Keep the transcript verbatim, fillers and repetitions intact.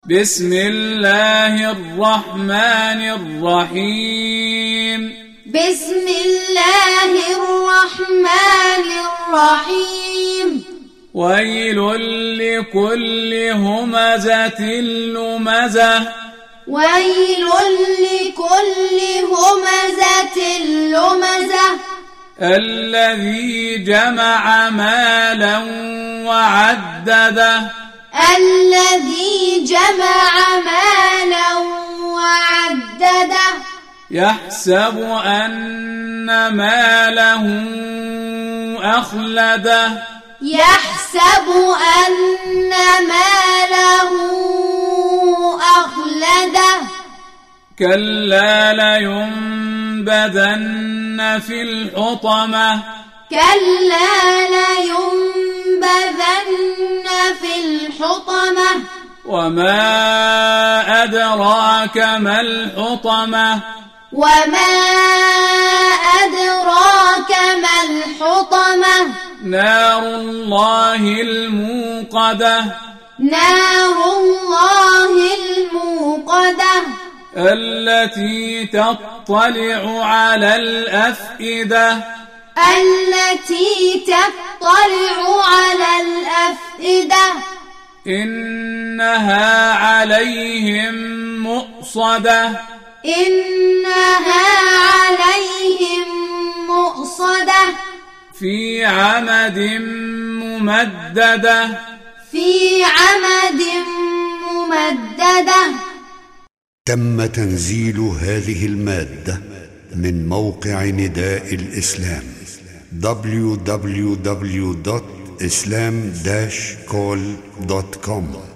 بسم الله الرحمن الرحيم بسم الله الرحمن الرحيم ويل لكل همزة لمزة ويل لكل همزة لمزة الذي جمع مالا وعدده الذي جمع مالا وعدده يحسب أن ماله أخلده يحسب أن ماله أخلده كلا لينبذن في الحطمة كلا لينبذن في الحطمة وما أدراك ما الحطمة وما أدراك ما الحطمة نار الله الموقدة نار الله الموقدة التي تطلع على الأفئدة التي تطلع على الأفئدة إنها عليهم مؤصدة إنها عليهم مؤصدة في عمد ممددة في عمد ممددة. تم تنزيل هذه المادة من موقع نداء الإسلام دبليو دبليو دبليو دوت إسلام داش كول دوت كوم.